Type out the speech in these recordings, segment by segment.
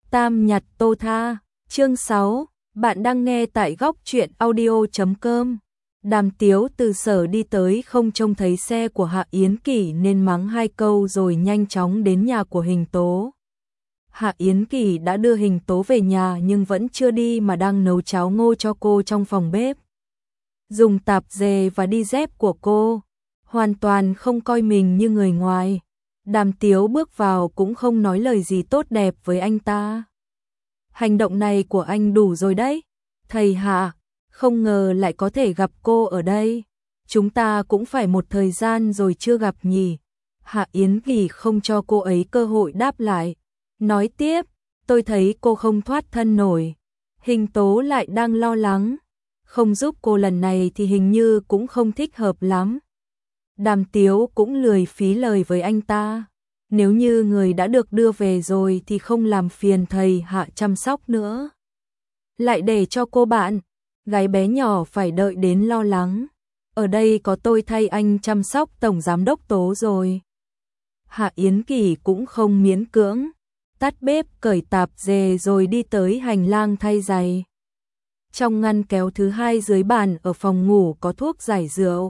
Tam nhặt tô tha, chương 6, bạn đang nghe tại góc truyện audio.com. Đàm Tiếu từ sở đi tới không trông thấy xe của Hạ Yến Kỳ nên mắng 2 câu rồi nhanh chóng đến nhà của Hình Tố. Hạ Yến Kỳ đã đưa Hình Tố về nhà nhưng vẫn chưa đi mà đang nấu cháo ngô cho cô trong phòng bếp. Dùng tạp dề và đi dép của cô, hoàn toàn không coi mình như người ngoài. Đàm Tiếu bước vào cũng không nói lời gì tốt đẹp với anh ta. Hành động này của anh đủ rồi đấy. Thầy Hạ, không ngờ lại có thể gặp cô ở đây. Chúng ta cũng phải một thời gian rồi chưa gặp nhỉ. Hạ Yến Kỳ không cho cô ấy cơ hội đáp lại. Nói tiếp, tôi thấy cô không thoát thân nổi. Hình Tố lại đang lo lắng. Không giúp cô lần này thì hình như cũng không thích hợp lắm. Đàm Tiếu cũng lười phí lời với anh ta. Nếu như người đã được đưa về rồi thì không làm phiền thầy Hạ chăm sóc nữa. Lại để cho cô bạn, gái bé nhỏ phải đợi đến lo lắng. Ở đây có tôi thay anh chăm sóc Tổng Giám đốc Tố rồi. Hạ Yến Kỳ cũng không miễn cưỡng. Tắt bếp, cởi tạp dề rồi đi tới hành lang thay giày. Trong ngăn kéo thứ 2 dưới bàn ở phòng ngủ có thuốc giải rượu.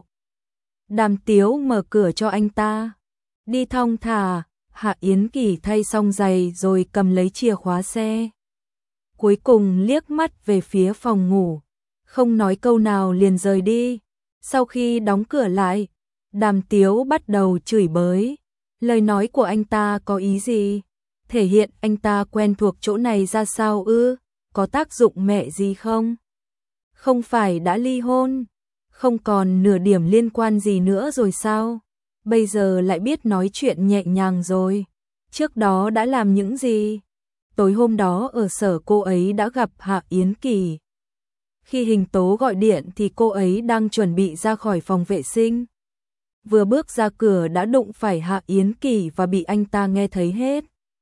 Đàm Tiếu mở cửa cho anh ta. Đi thong thả. Hạ Yến Kỳ thay xong giày rồi cầm lấy chìa khóa xe. Cuối cùng liếc mắt về phía phòng ngủ. Không nói câu nào liền rời đi. Sau khi đóng cửa lại, Đàm Tiếu bắt đầu chửi bới. Lời nói của anh ta có ý gì? Thể hiện anh ta quen thuộc chỗ này ra sao ư? Có tác dụng mẹ gì không? Không phải đã ly hôn? Không còn nửa điểm liên quan gì nữa rồi sao? Bây giờ lại biết nói chuyện nhẹ nhàng rồi. Trước đó đã làm những gì? Tối hôm đó ở sở cô ấy đã gặp Hạ Yến Kỳ. Khi Hình Tố gọi điện thì cô ấy đang chuẩn bị ra khỏi phòng vệ sinh. Vừa bước ra cửa đã đụng phải Hạ Yến Kỳ và bị anh ta nghe thấy hết.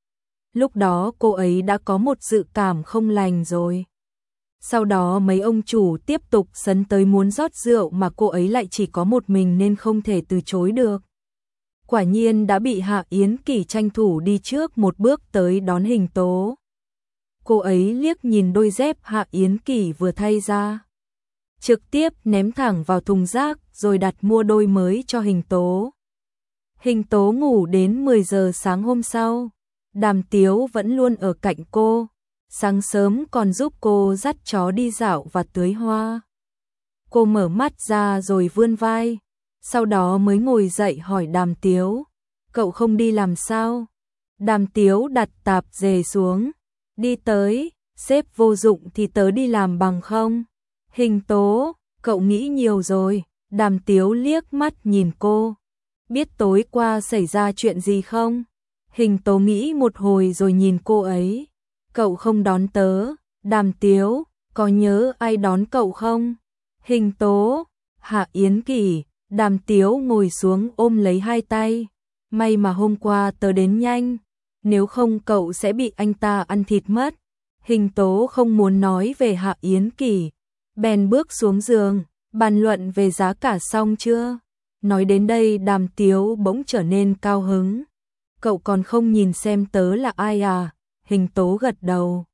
Lúc đó cô ấy đã có một dự cảm không lành rồi. Sau đó mấy ông chủ tiếp tục sấn tới muốn rót rượu mà cô ấy lại chỉ có một mình nên không thể từ chối được. Quả nhiên đã bị Hạ Yến Kỳ tranh thủ đi trước một bước tới đón Hình Tố. Cô ấy liếc nhìn đôi dép Hạ Yến Kỳ vừa thay ra. Trực tiếp ném thẳng vào thùng rác rồi đặt mua đôi mới cho Hình Tố. Hình Tố ngủ đến 10 giờ sáng hôm sau. Đàm Tiếu vẫn luôn ở cạnh cô. Sáng sớm còn giúp cô dắt chó đi dạo và tưới hoa. Cô mở mắt ra rồi vươn vai. Sau đó mới ngồi dậy hỏi Đàm Tiếu. Cậu không đi làm sao? Đàm Tiếu đặt tạp dề xuống. Đi tới, sếp vô dụng thì tớ đi làm bằng không? Hình Tố, cậu nghĩ nhiều rồi. Đàm Tiếu liếc mắt nhìn cô. Biết tối qua xảy ra chuyện gì không? Hình Tố nghĩ một hồi rồi nhìn cô ấy. Cậu không đón tớ. Đàm Tiếu, có nhớ ai đón cậu không? Hình Tố, Hạ Yến Kỳ. Đàm Tiếu ngồi xuống ôm lấy hai tay. May mà hôm qua tớ đến nhanh. Nếu không cậu sẽ bị anh ta ăn thịt mất. Hình Tố không muốn nói về Hạ Yến Kỳ. Bèn bước xuống giường. Bàn luận về giá cả xong chưa? Nói đến đây Đàm Tiếu bỗng trở nên cao hứng. Cậu còn không nhìn xem tớ là ai à? Hình Tố gật đầu.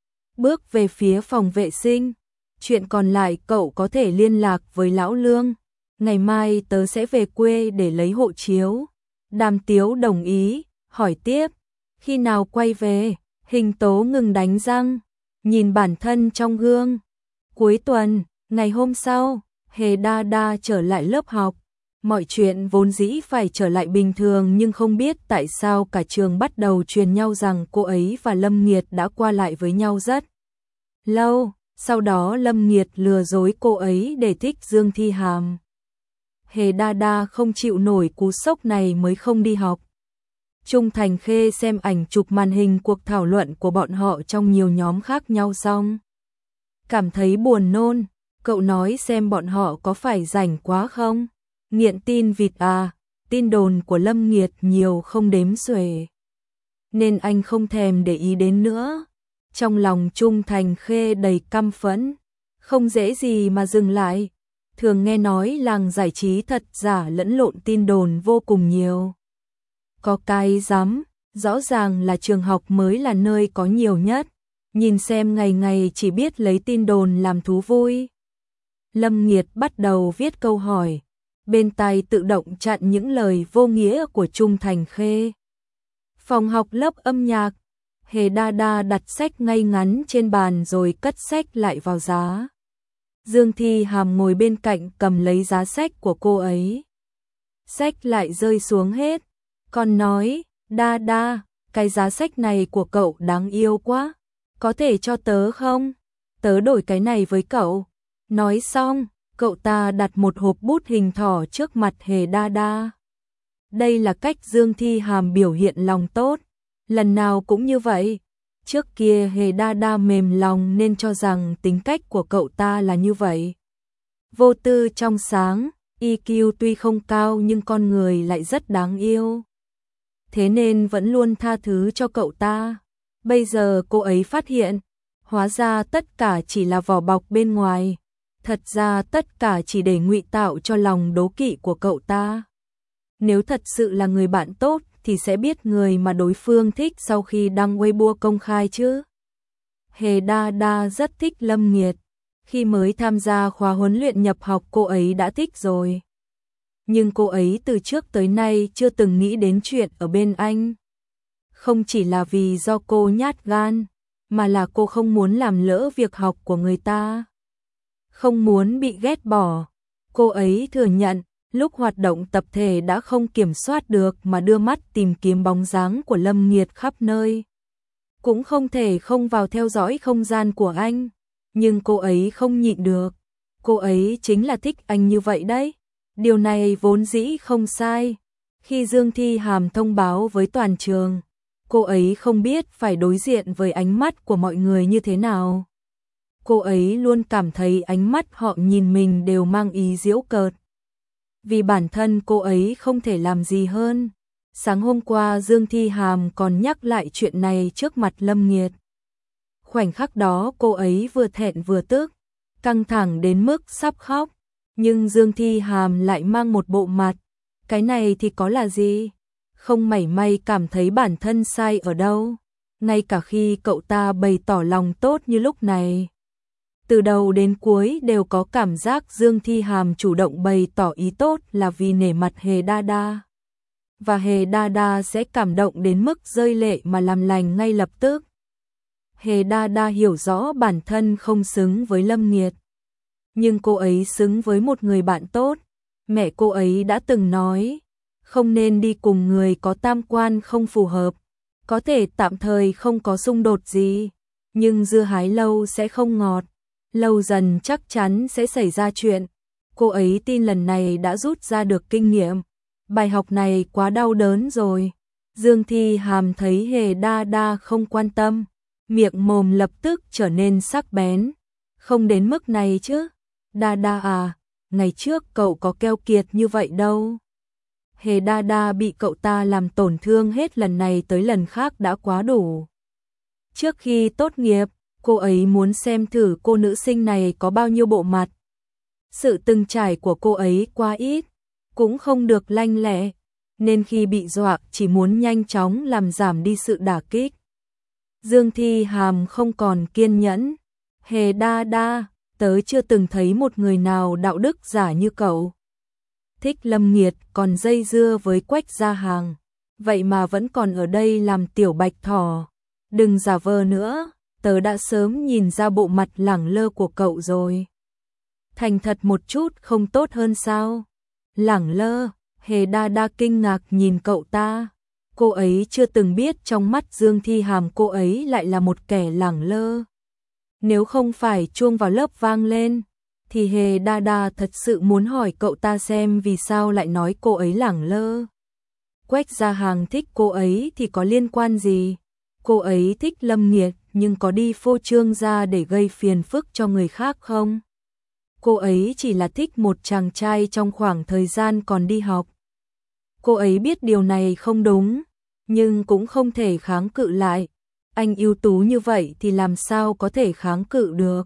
Bước về phía phòng vệ sinh. Chuyện còn lại cậu có thể liên lạc với Lão Lương. Ngày mai tớ sẽ về quê để lấy hộ chiếu. Đàm Tiếu đồng ý, hỏi tiếp. Khi nào quay về? Hình Tố ngừng đánh răng, nhìn bản thân trong gương. Cuối tuần, ngày hôm sau, Hề Đa Đa trở lại lớp học. Mọi chuyện vốn dĩ phải trở lại bình thường nhưng không biết tại sao cả trường bắt đầu truyền nhau rằng cô ấy và Lâm Nghiệt đã qua lại với nhau rất lâu. Sau đó Lâm Nghiệt lừa dối cô ấy để thích Dương Thi Hàm. Hề Đa Đa không chịu nổi cú sốc này mới không đi học. Trung Thành Khê xem ảnh chụp màn hình cuộc thảo luận của bọn họ trong nhiều nhóm khác nhau xong. Cảm thấy buồn nôn, cậu nói xem bọn họ có phải rảnh quá không? Nghiện tin vịt à, tin đồn của Lâm Nghiệt nhiều không đếm xuể. Nên anh không thèm để ý đến nữa. Trong lòng Trung Thành Khê đầy căm phẫn, không dễ gì mà dừng lại. Thường nghe nói làng giải trí thật giả lẫn lộn tin đồn vô cùng nhiều. Có cái dám, Rõ ràng là trường học mới là nơi có nhiều nhất, nhìn xem ngày ngày chỉ biết lấy tin đồn làm thú vui. Lâm Nghiệt bắt đầu viết câu hỏi, bên tai tự động chặn những lời vô nghĩa của Trung Thành Khê. Phòng học lớp âm nhạc, Hề Đa Đa đặt sách ngay ngắn trên bàn rồi cất sách lại vào giá. Dương Thi Hàm ngồi bên cạnh cầm lấy giá sách của cô ấy. Sách lại rơi xuống hết, còn nói, Đa Đa, cái giá sách này của cậu đáng yêu quá, có thể cho tớ không? Tớ đổi cái này với cậu. Nói xong, cậu ta đặt một hộp bút hình thỏ trước mặt Hề Đa Đa. Đây là cách Dương Thi Hàm biểu hiện lòng tốt, lần nào cũng như vậy. Trước kia Hề Đa Đa mềm lòng nên cho rằng tính cách của cậu ta là như vậy. Vô tư trong sáng, EQ tuy không cao nhưng con người lại rất đáng yêu. Thế nên vẫn luôn tha thứ cho cậu ta. Bây giờ cô ấy phát hiện, hóa ra tất cả chỉ là vỏ bọc bên ngoài. Thật ra tất cả chỉ để ngụy tạo cho lòng đố kỵ của cậu ta. Nếu thật sự là người bạn tốt thì sẽ biết người mà đối phương thích sau khi đăng Weibo công khai chứ. Hề Đa Đa rất thích Lâm Nghiệt. Khi mới tham gia khóa huấn luyện nhập học cô ấy đã thích rồi. Nhưng cô ấy từ trước tới nay chưa từng nghĩ đến chuyện ở bên anh. Không chỉ là vì do cô nhát gan, mà là cô không muốn làm lỡ việc học của người ta. Không muốn bị ghét bỏ. Cô ấy thừa nhận, lúc hoạt động tập thể đã không kiểm soát được mà đưa mắt tìm kiếm bóng dáng của Lâm Nghiệt khắp nơi. Cũng không thể không vào theo dõi không gian của anh. Nhưng cô ấy không nhịn được. Cô ấy chính là thích anh như vậy đấy. Điều này vốn dĩ không sai. Khi Dương Thi Hàm thông báo với toàn trường, cô ấy không biết phải đối diện với ánh mắt của mọi người như thế nào. Cô ấy luôn cảm thấy ánh mắt họ nhìn mình đều mang ý giễu cợt. Vì bản thân cô ấy không thể làm gì hơn. Sáng hôm qua Dương Thi Hàm còn nhắc lại chuyện này trước mặt Lâm Nghiệt. Khoảnh khắc đó cô ấy vừa thẹn vừa tức, căng thẳng đến mức sắp khóc. Nhưng Dương Thi Hàm lại mang một bộ mặt, cái này thì có là gì? Không mảy may cảm thấy bản thân sai ở đâu. Ngay cả khi cậu ta bày tỏ lòng tốt như lúc này. Từ đầu đến cuối đều có cảm giác Dương Thi Hàm chủ động bày tỏ ý tốt là vì nể mặt Hề Đa Đa. Và Hề Đa Đa sẽ cảm động đến mức rơi lệ mà làm lành ngay lập tức. Hề Đa Đa hiểu rõ bản thân không xứng với Lâm Nghiệt. Nhưng cô ấy xứng với một người bạn tốt. Mẹ cô ấy đã từng nói, không nên đi cùng người có tam quan không phù hợp. Có thể tạm thời không có xung đột gì, nhưng dưa hái lâu sẽ không ngọt. Lâu dần chắc chắn sẽ xảy ra chuyện. Cô ấy tin lần này đã rút ra được kinh nghiệm. Bài học này quá đau đớn rồi. Dương Thi Hàm thấy Hề Đa Đa không quan tâm, miệng mồm lập tức trở nên sắc bén. Không đến mức này chứ. Đa Đa à, ngày trước cậu có keo kiệt như vậy đâu. Hề Đa Đa bị cậu ta làm tổn thương hết lần này tới lần khác đã quá đủ. Trước khi tốt nghiệp, cô ấy muốn xem thử cô nữ sinh này có bao nhiêu bộ mặt. Sự từng trải của cô ấy quá ít, cũng không được lanh lẹ, nên khi bị dọa chỉ muốn nhanh chóng làm giảm đi sự đả kích. Dương Thi Hàm không còn kiên nhẫn. Hề Đa Đa, tớ chưa từng thấy một người nào đạo đức giả như cậu. Thích Lâm Nghiệt còn dây dưa với Quách Gia Hàng, vậy mà vẫn còn ở đây làm tiểu bạch thỏ. Đừng giả vờ nữa, tớ đã sớm nhìn ra bộ mặt lẳng lơ của cậu rồi. Thành thật một chút không tốt hơn sao? Lẳng lơ, Hề Đa Đa kinh ngạc nhìn cậu ta. Cô ấy chưa từng biết trong mắt Dương Thi Hàm cô ấy lại là một kẻ lẳng lơ. Nếu không phải chuông vào lớp vang lên, thì Hề Đa Đa thật sự muốn hỏi cậu ta xem vì sao lại nói cô ấy lẳng lơ. Quách Gia Hàng thích cô ấy thì có liên quan gì? Cô ấy thích Lâm Nghiệt nhưng có đi phô trương ra để gây phiền phức cho người khác không? Cô ấy chỉ là thích một chàng trai trong khoảng thời gian còn đi học. Cô ấy biết điều này không đúng, nhưng cũng không thể kháng cự lại. Anh ưu tú như vậy thì làm sao có thể kháng cự được.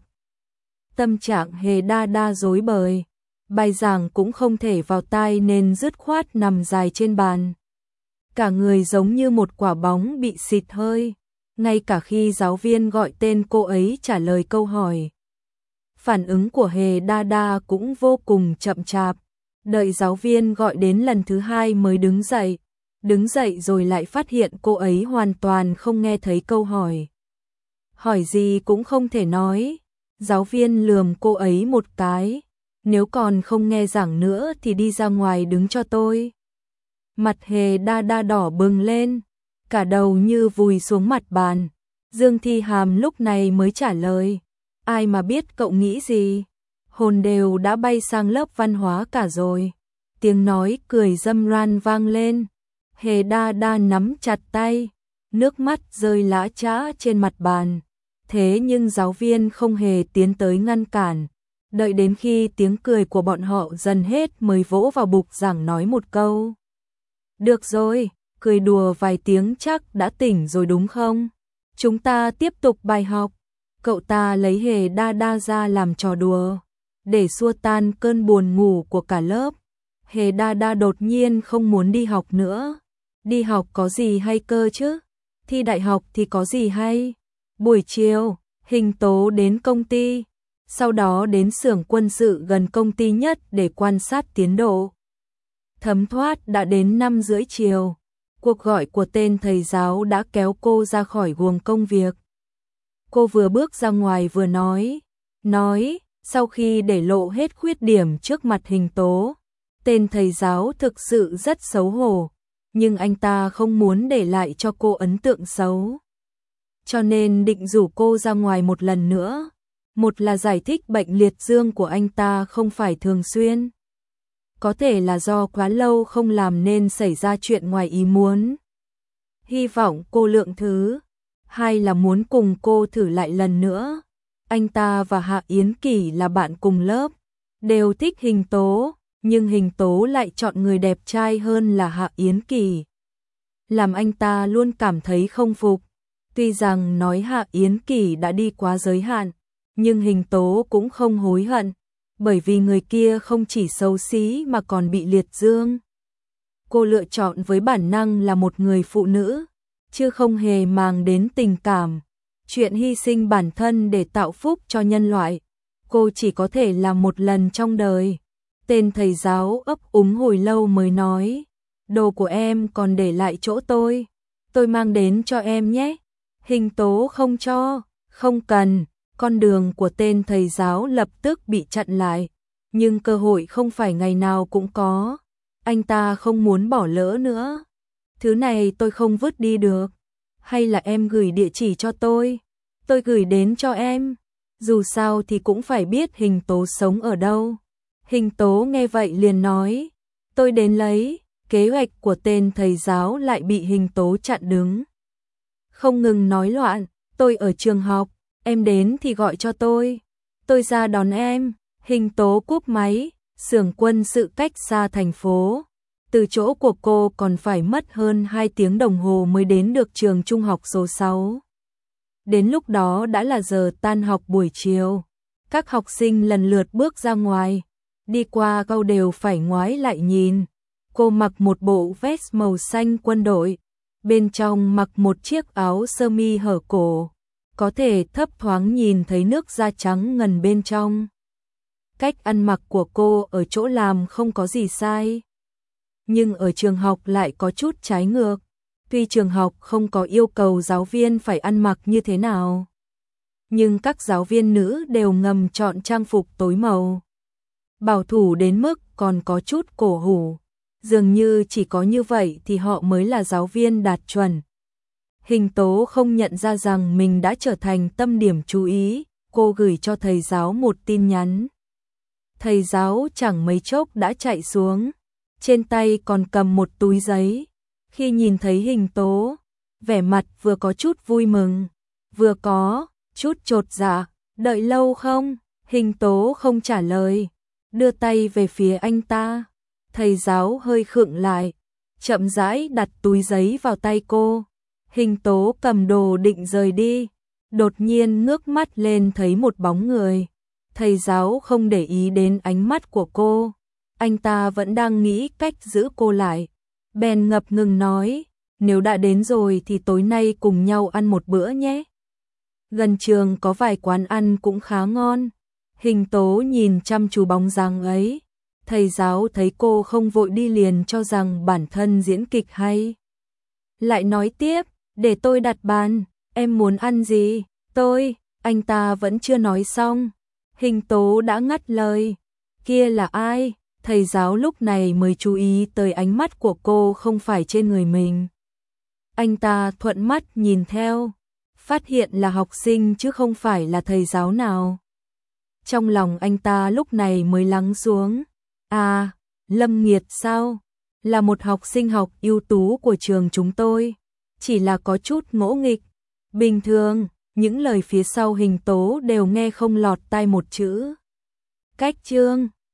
Tâm trạng Hề Đa Đa rối bời. Bài giảng cũng không thể vào tai nên dứt khoát nằm dài trên bàn. cả người giống như một quả bóng bị xịt hơi. Ngay cả khi giáo viên gọi tên cô ấy trả lời câu hỏi, phản ứng của Hề Đa Đa cũng vô cùng chậm chạp. Đợi giáo viên gọi đến lần thứ 2 mới đứng dậy. Đứng dậy rồi lại phát hiện cô ấy hoàn toàn không nghe thấy câu hỏi. Hỏi gì cũng không thể nói. Giáo viên lườm cô ấy một cái. Nếu còn không nghe giảng nữa thì đi ra ngoài đứng cho tôi. Mặt Hề Đa Đa đỏ bừng lên, cả đầu như vùi xuống mặt bàn. Dương Thi Hàm lúc này mới trả lời. Ai mà biết cậu nghĩ gì? Hồn đều đã bay sang lớp văn hóa cả rồi. Tiếng nói cười râm ran vang lên. Hề Đa Đa nắm chặt tay, nước mắt rơi lã chã trên mặt bàn. Thế nhưng giáo viên không hề tiến tới ngăn cản. Đợi đến khi tiếng cười của bọn họ dần hết mới vỗ vào bục giảng nói một câu. Được rồi, cười đùa vài tiếng chắc đã tỉnh rồi đúng không? Chúng ta tiếp tục bài học. Cậu ta lấy Hề Đa Đa ra làm trò đùa, để xua tan cơn buồn ngủ của cả lớp. Hề Đa Đa đột nhiên không muốn đi học nữa. Đi học có gì hay cơ chứ? Thi đại học thì có gì hay? Buổi chiều, Hình Tố đến công ty, sau đó đến xưởng quân sự gần công ty nhất để quan sát tiến độ. Thấm Thoát đã đến 5:30 chiều. Cuộc gọi của tên thầy giáo đã kéo cô ra khỏi guồng công việc. Cô vừa bước ra ngoài vừa nói, sau khi để lộ hết khuyết điểm trước mặt Hình Tố. Tên thầy giáo thực sự rất xấu hổ, nhưng anh ta không muốn để lại cho cô ấn tượng xấu. Cho nên định rủ cô ra ngoài một lần nữa. Một là giải thích bệnh liệt dương của anh ta không phải thường xuyên. Có thể là do quá lâu không làm nên xảy ra chuyện ngoài ý muốn. Hy vọng cô lượng thứ. Hai là muốn cùng cô thử lại lần nữa. Anh ta và Hạ Yến Kỳ là bạn cùng lớp, đều thích Hình Tố, nhưng Hình Tố lại chọn người đẹp trai hơn là Hạ Yến Kỳ. Làm anh ta luôn cảm thấy không phục. Tuy rằng nói Hạ Yến Kỳ đã đi quá giới hạn, nhưng Hình Tố cũng không hối hận, bởi vì người kia không chỉ xấu xí mà còn bị liệt dương. Cô lựa chọn với bản năng là một người phụ nữ, chứ không hề màng đến tình cảm, chuyện hy sinh bản thân để tạo phúc cho nhân loại. Cô chỉ có thể làm một lần trong đời. Tên thầy giáo ấp úng hồi lâu mới nói, đồ của em còn để lại chỗ tôi mang đến cho em nhé. Hình Tố không cho, không cần. Con đường của tên thầy giáo lập tức bị chặn lại, nhưng cơ hội không phải ngày nào cũng có. Anh ta không muốn bỏ lỡ nữa. Thứ này tôi không vứt đi được. Hay là em gửi địa chỉ cho tôi gửi đến cho em. Dù sao thì cũng phải biết Hình Tố sống ở đâu. Hình Tố nghe vậy liền nói, tôi đến lấy. Kế hoạch của tên thầy giáo lại bị Hình Tố chặn đứng. Không ngừng nói loạn, tôi ở trường học, em đến thì gọi cho tôi ra đón em. Hình Tố cúp máy, xưởng quân sự cách xa thành phố. Từ chỗ của cô còn phải mất hơn 2 tiếng đồng hồ mới đến được trường trung học số 6. Đến lúc đó đã là giờ tan học buổi chiều. Các học sinh lần lượt bước ra ngoài, đi qua câu đều phải ngoái lại nhìn. Cô mặc một bộ vest màu xanh quân đội, bên trong mặc một chiếc áo sơ mi hở cổ, có thể thấp thoáng nhìn thấy nước da trắng ngần bên trong. Cách ăn mặc của cô ở chỗ làm không có gì sai, nhưng ở trường học lại có chút trái ngược. Tuy trường học không có yêu cầu giáo viên phải ăn mặc như thế nào, nhưng các giáo viên nữ đều ngầm chọn trang phục tối màu, bảo thủ đến mức còn có chút cổ hủ. Dường như chỉ có như vậy thì họ mới là giáo viên đạt chuẩn. Hình Tố không nhận ra rằng mình đã trở thành tâm điểm chú ý. Cô gửi cho thầy giáo một tin nhắn. Thầy giáo chẳng mấy chốc đã chạy xuống, trên tay còn cầm một túi giấy. Khi nhìn thấy Hình Tố, vẻ mặt vừa có chút vui mừng, vừa có chút chột dạ. Đợi lâu không? Hình Tố không trả lời, đưa tay về phía anh ta. Thầy giáo hơi khựng lại, chậm rãi đặt túi giấy vào tay cô. Hình Tố cầm đồ định rời đi, đột nhiên ngước mắt lên thấy một bóng người. Thầy giáo không để ý đến ánh mắt của cô, anh ta vẫn đang nghĩ cách giữ cô lại. bèn ngập ngừng nói, nếu đã đến rồi thì tối nay cùng nhau ăn một bữa nhé. Gần trường có vài quán ăn cũng khá ngon. Hình Tố nhìn chăm chú bóng dáng ấy. Thầy giáo thấy cô không vội đi liền cho rằng bản thân diễn kịch hay. Lại nói tiếp, để tôi đặt bàn, em muốn ăn gì? Anh ta vẫn chưa nói xong. Hình Tố đã ngắt lời. Kia là ai? Thầy giáo lúc này mới chú ý tới ánh mắt của cô không phải trên người mình. Anh ta thuận mắt nhìn theo, phát hiện là học sinh chứ không phải là thầy giáo nào. Trong lòng anh ta lúc này mới lắng xuống. À, Lâm Nghiệt sao? Là một học sinh học ưu tú của trường chúng tôi. Chỉ là có chút ngỗ nghịch. Bình thường, những lời phía sau Hình Tố đều nghe không lọt tai một chữ. Cách chương